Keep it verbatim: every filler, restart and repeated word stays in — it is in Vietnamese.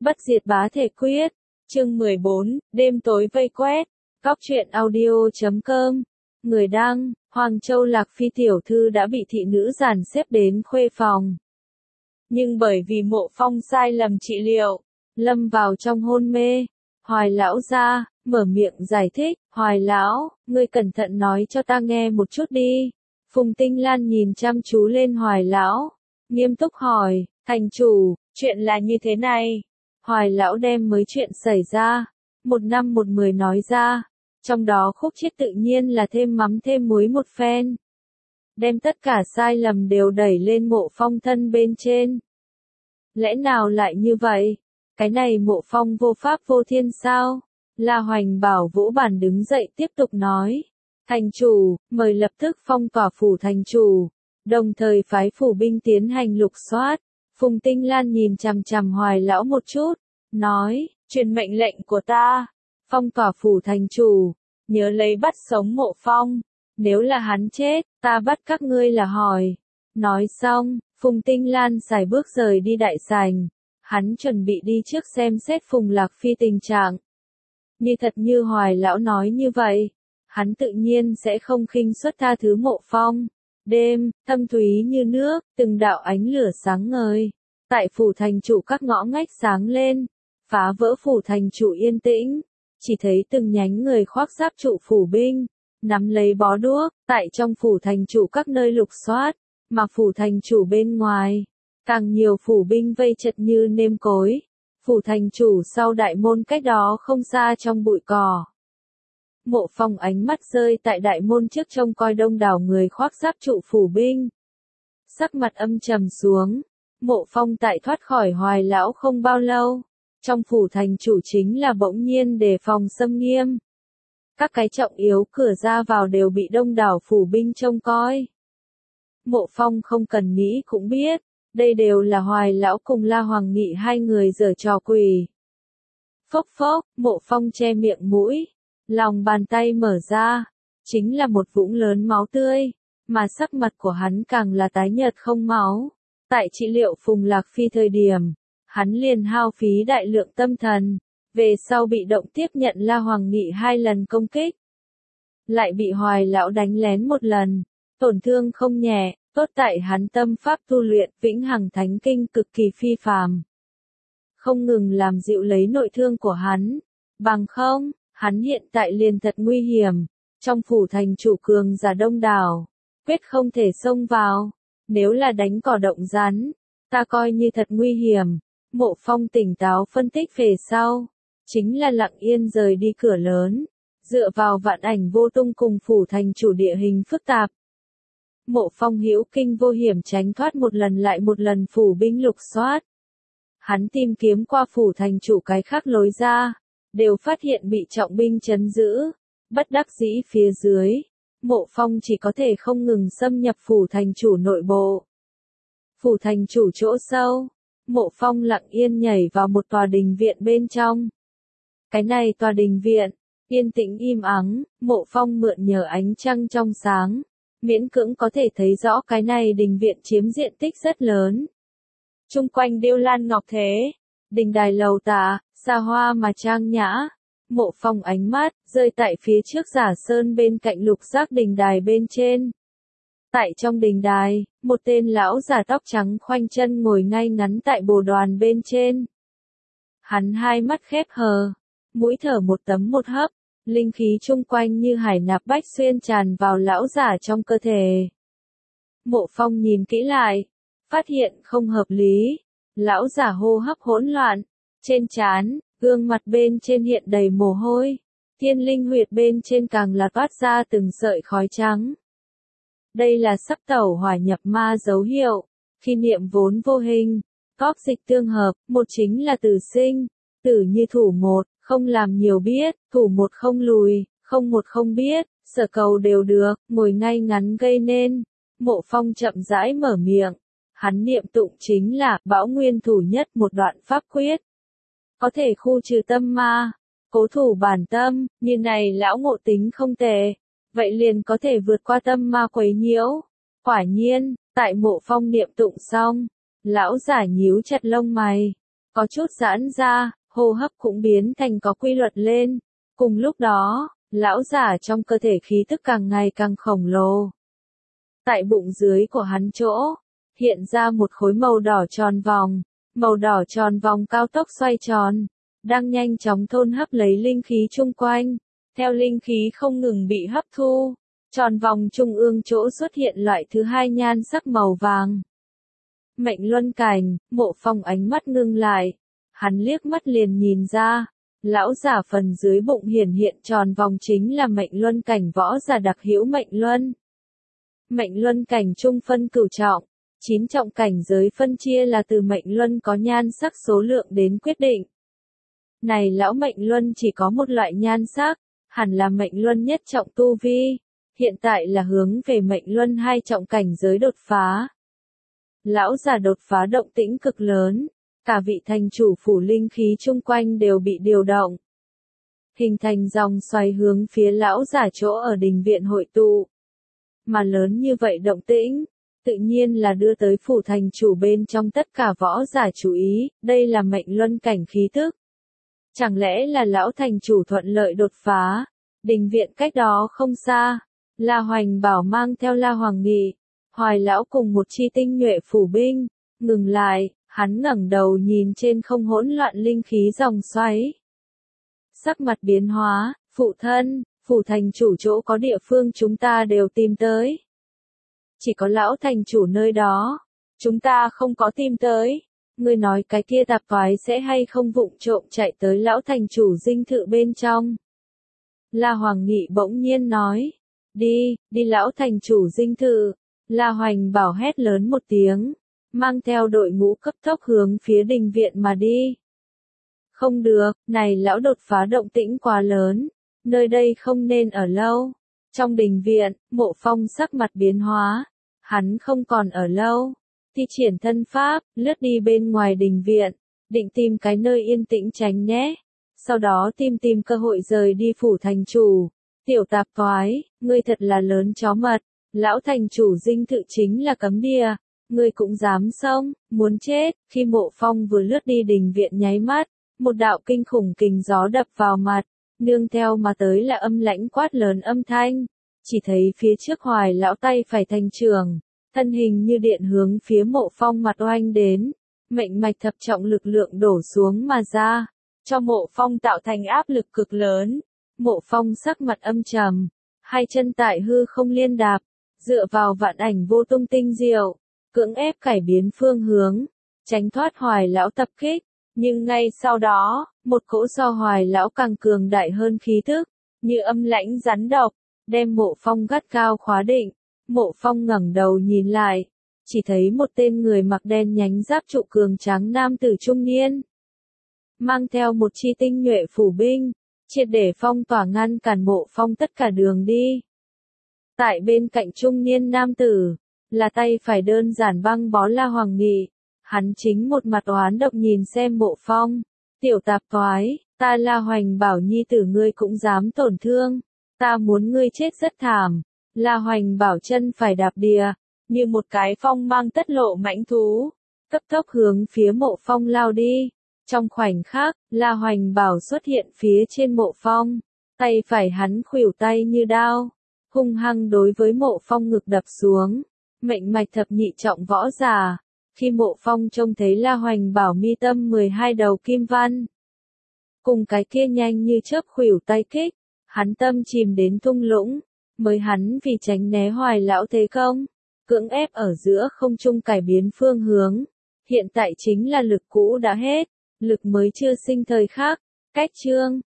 Bất diệt bá thể quyết, chương mười bốn, đêm tối vây quét, góc truyện audio chấm com, người đăng, Hoàng Châu Lạc Phi tiểu thư đã bị thị nữ dàn xếp đến khuê phòng. Nhưng bởi vì Mộ Phong sai lầm trị liệu, lâm vào trong hôn mê, Hoài lão ra, mở miệng giải thích, Hoài lão, ngươi cẩn thận nói cho ta nghe một chút đi. Phùng Tinh Lan nhìn chăm chú lên Hoài lão, nghiêm túc hỏi, thành chủ, chuyện là như thế này. Hoài lão đem mới chuyện xảy ra, một năm một mười nói ra, trong đó khúc chiết tự nhiên là thêm mắm thêm muối một phen. Đem tất cả sai lầm đều đẩy lên Mộ Phong thân bên trên. Lẽ nào lại như vậy? Cái này Mộ Phong vô pháp vô thiên sao? La Hoành bảo Vũ Bản đứng dậy tiếp tục nói. Thành chủ, mời lập tức phong tỏa phủ thành chủ, đồng thời phái phủ binh tiến hành lục soát. Phùng Tinh Lan nhìn chằm chằm Hoài lão một chút, nói, truyền mệnh lệnh của ta, phong tỏa phủ thành chủ, nhớ lấy bắt sống Mộ Phong, nếu là hắn chết, ta bắt các ngươi là hỏi. Nói xong, Phùng Tinh Lan xài bước rời đi đại sảnh, hắn chuẩn bị đi trước xem xét Phùng Lạc Phi tình trạng. Như thật như Hoài lão nói như vậy, hắn tự nhiên sẽ không khinh suất tha thứ Mộ Phong. Đêm, thâm thúy như nước, từng đạo ánh lửa sáng ngời, tại phủ thành chủ các ngõ ngách sáng lên, phá vỡ phủ thành chủ yên tĩnh, chỉ thấy từng nhánh người khoác giáp trụ phủ binh, nắm lấy bó đuốc, tại trong phủ thành chủ các nơi lục soát, mà phủ thành chủ bên ngoài, càng nhiều phủ binh vây chật như nêm cối, phủ thành chủ sau đại môn cách đó không xa trong bụi cỏ. Mộ Phong ánh mắt rơi tại đại môn trước trông coi đông đảo người khoác giáp trụ phủ binh. Sắc mặt âm trầm xuống, Mộ Phong tại thoát khỏi Hoài lão không bao lâu, trong phủ thành chủ chính là bỗng nhiên đề phòng xâm nghiêm. Các cái trọng yếu cửa ra vào đều bị đông đảo phủ binh trông coi. Mộ Phong không cần nghĩ cũng biết, đây đều là Hoài lão cùng La Hoàng Nghị hai người giở trò quỷ. Phốc phốc, Mộ Phong che miệng mũi, lòng bàn tay mở ra, chính là một vũng lớn máu tươi, mà sắc mặt của hắn càng là tái nhợt không máu. Tại trị liệu Phùng Lạc Phi thời điểm, hắn liền hao phí đại lượng tâm thần, về sau bị động tiếp nhận La Hoàng Nghị hai lần công kích. Lại bị Hoài lão đánh lén một lần, tổn thương không nhẹ, tốt tại hắn tâm pháp tu luyện Vĩnh Hằng Thánh Kinh cực kỳ phi phàm. Không ngừng làm dịu lấy nội thương của hắn, bằng không, hắn hiện tại liền thật nguy hiểm, trong phủ thành chủ cường giả đông đảo, quyết không thể xông vào, nếu là đánh cỏ động rắn, ta coi như thật nguy hiểm. Mộ Phong tỉnh táo phân tích về sau, chính là lặng yên rời đi cửa lớn, dựa vào vạn ảnh vô tung cùng phủ thành chủ địa hình phức tạp. Mộ Phong hữu kinh vô hiểm tránh thoát một lần lại một lần phủ binh lục soát. Hắn tìm kiếm qua phủ thành chủ cái khác lối ra, đều phát hiện bị trọng binh trấn giữ, bất đắc dĩ phía dưới, Mộ Phong chỉ có thể không ngừng xâm nhập phủ thành chủ nội bộ. Phủ thành chủ chỗ sâu, Mộ Phong lặng yên nhảy vào một tòa đình viện bên trong. Cái này tòa đình viện, yên tĩnh im ắng, Mộ Phong mượn nhờ ánh trăng trong sáng, miễn cưỡng có thể thấy rõ cái này đình viện chiếm diện tích rất lớn. Chung quanh điêu lan ngọc thế, đình đài lầu tả, xa hoa mà trang nhã. Mộ Phong ánh mắt rơi tại phía trước Giả Sơn bên cạnh lục giác đình đài bên trên. Tại trong đình đài, một tên lão già tóc trắng khoanh chân ngồi ngay ngắn tại bồ đoàn bên trên. Hắn hai mắt khép hờ, mũi thở một tấm một hấp, linh khí chung quanh như hải nạp bách xuyên tràn vào lão già trong cơ thể. Mộ Phong nhìn kỹ lại, phát hiện không hợp lý, lão già hô hấp hỗn loạn, trên trán, gương mặt bên trên hiện đầy mồ hôi, thiên linh huyệt bên trên càng là toát ra từng sợi khói trắng. Đây là sắp tẩu hỏa nhập ma dấu hiệu, khi niệm vốn vô hình, cóc dịch tương hợp, một chính là tử sinh, tử như thủ một, không làm nhiều biết, thủ một không lùi, không một không biết, sở cầu đều được, ngồi ngay ngắn gây nên. Mộ Phong chậm rãi mở miệng, hắn niệm tụng chính là bão nguyên thủ nhất một đoạn pháp quyết. Có thể khu trừ tâm ma, cố thủ bản tâm, như này lão ngộ tính không tệ. Vậy liền có thể vượt qua tâm ma quấy nhiễu. Quả nhiên, tại Mộ Phong niệm tụng xong, lão giả nhíu chặt lông mày, có chút giãn ra, hô hấp cũng biến thành có quy luật lên. Cùng lúc đó, lão giả trong cơ thể khí tức càng ngày càng khổng lồ. Tại bụng dưới của hắn chỗ, hiện ra một khối màu đỏ tròn vòng, màu đỏ tròn vòng cao tốc xoay tròn, đang nhanh chóng thôn hấp lấy linh khí chung quanh. Theo linh khí không ngừng bị hấp thu, tròn vòng trung ương chỗ xuất hiện loại thứ hai nhan sắc màu vàng. Mệnh luân cảnh, Mộ Phong ánh mắt ngưng lại, hắn liếc mắt liền nhìn ra, lão giả phần dưới bụng hiển hiện tròn vòng chính là mệnh luân cảnh võ giả đặc hữu mệnh luân. Mệnh luân cảnh trung phân cửu trọng, chín trọng cảnh giới phân chia là từ mệnh luân có nhan sắc số lượng đến quyết định. Này lão mệnh luân chỉ có một loại nhan sắc, hẳn là mệnh luân nhất trọng tu vi, hiện tại là hướng về mệnh luân hai trọng cảnh giới đột phá. Lão già đột phá động tĩnh cực lớn, cả vị thành chủ phủ linh khí chung quanh đều bị điều động. Hình thành dòng xoáy hướng phía lão già chỗ ở đình viện hội tụ. Mà lớn như vậy động tĩnh, tự nhiên là đưa tới phủ thành chủ bên trong tất cả võ giả chú ý, đây là mệnh luân cảnh khí tức. Chẳng lẽ là lão thành chủ thuận lợi đột phá, đình viện cách đó không xa, La Hoành Bảo mang theo La Hoàng Nghị, Hoài lão cùng một chi tinh nhuệ phủ binh, ngừng lại, hắn ngẩng đầu nhìn trên không hỗn loạn linh khí dòng xoáy. Sắc mặt biến hóa, phụ thân, phủ thành chủ chỗ có địa phương chúng ta đều tìm tới. Chỉ có lão thành chủ nơi đó, chúng ta không có tìm tới. Ngươi nói cái kia tạp toái sẽ hay không vụng trộm chạy tới lão thành chủ dinh thự bên trong. La Hoàng Nghị bỗng nhiên nói, đi, đi lão thành chủ dinh thự. La Hoành Bảo hét lớn một tiếng, mang theo đội ngũ cấp tốc hướng phía đình viện mà đi. Không được, này lão đột phá động tĩnh quá lớn, nơi đây không nên ở lâu. Trong đình viện, Mộ Phong sắc mặt biến hóa, hắn không còn ở lâu. Thi triển thân pháp, lướt đi bên ngoài đình viện, định tìm cái nơi yên tĩnh tránh nhé. Sau đó tìm tìm cơ hội rời đi phủ thành chủ. Tiểu tạp toái, ngươi thật là lớn chó mật. Lão thành chủ dinh thự chính là cấm địa, ngươi cũng dám xông, muốn chết. Khi Mộ Phong vừa lướt đi đình viện nháy mắt, một đạo kinh khủng kình gió đập vào mặt, nương theo mà tới là âm lãnh quát lớn âm thanh. Chỉ thấy phía trước Hoài lão tay phải thành trường, thân hình như điện hướng phía Mộ Phong mặt oanh đến, mệnh mạch thập trọng lực lượng đổ xuống mà ra, cho Mộ Phong tạo thành áp lực cực lớn. Mộ Phong sắc mặt âm trầm, hai chân tại hư không liên đạp, dựa vào vạn ảnh vô tung tinh diệu, cưỡng ép cải biến phương hướng, tránh thoát Hoài lão tập kích. Nhưng ngay sau đó, một cỗ so Hoài lão càng cường đại hơn khí tức, như âm lãnh rắn độc, đem Mộ Phong gắt cao khóa định. Mộ Phong ngẩng đầu nhìn lại, chỉ thấy một tên người mặc đen nhánh giáp trụ cường tráng nam tử trung niên, mang theo một chi tinh nhuệ phủ binh, triệt để phong tỏa ngăn cản Mộ Phong tất cả đường đi. Tại bên cạnh trung niên nam tử, là tay phải đơn giản băng bó La Hoàng Nghị, hắn chính một mặt oán độc nhìn xem Mộ Phong, tiểu tạp toái, ta La Hoành Bảo nhi tử ngươi cũng dám tổn thương, ta muốn ngươi chết rất thảm. La Hoành Bảo chân phải đạp địa, như một cái phong mang tất lộ mãnh thú, cấp tốc hướng phía Mộ Phong lao đi. Trong khoảnh khắc, La Hoành Bảo xuất hiện phía trên Mộ Phong, tay phải hắn khuỷu tay như đao, hung hăng đối với Mộ Phong ngực đập xuống. Mệnh mạch thập nhị trọng võ giả, khi Mộ Phong trông thấy La Hoành Bảo mi tâm mười hai đầu kim văn, cùng cái kia nhanh như chớp khuỷu tay kích, hắn tâm chìm đến thung lũng. Mới hắn vì tránh né Hoài lão thế công, cưỡng ép ở giữa không trung cải biến phương hướng. Hiện tại chính là lực cũ đã hết, lực mới chưa sinh thời khắc. Cách chương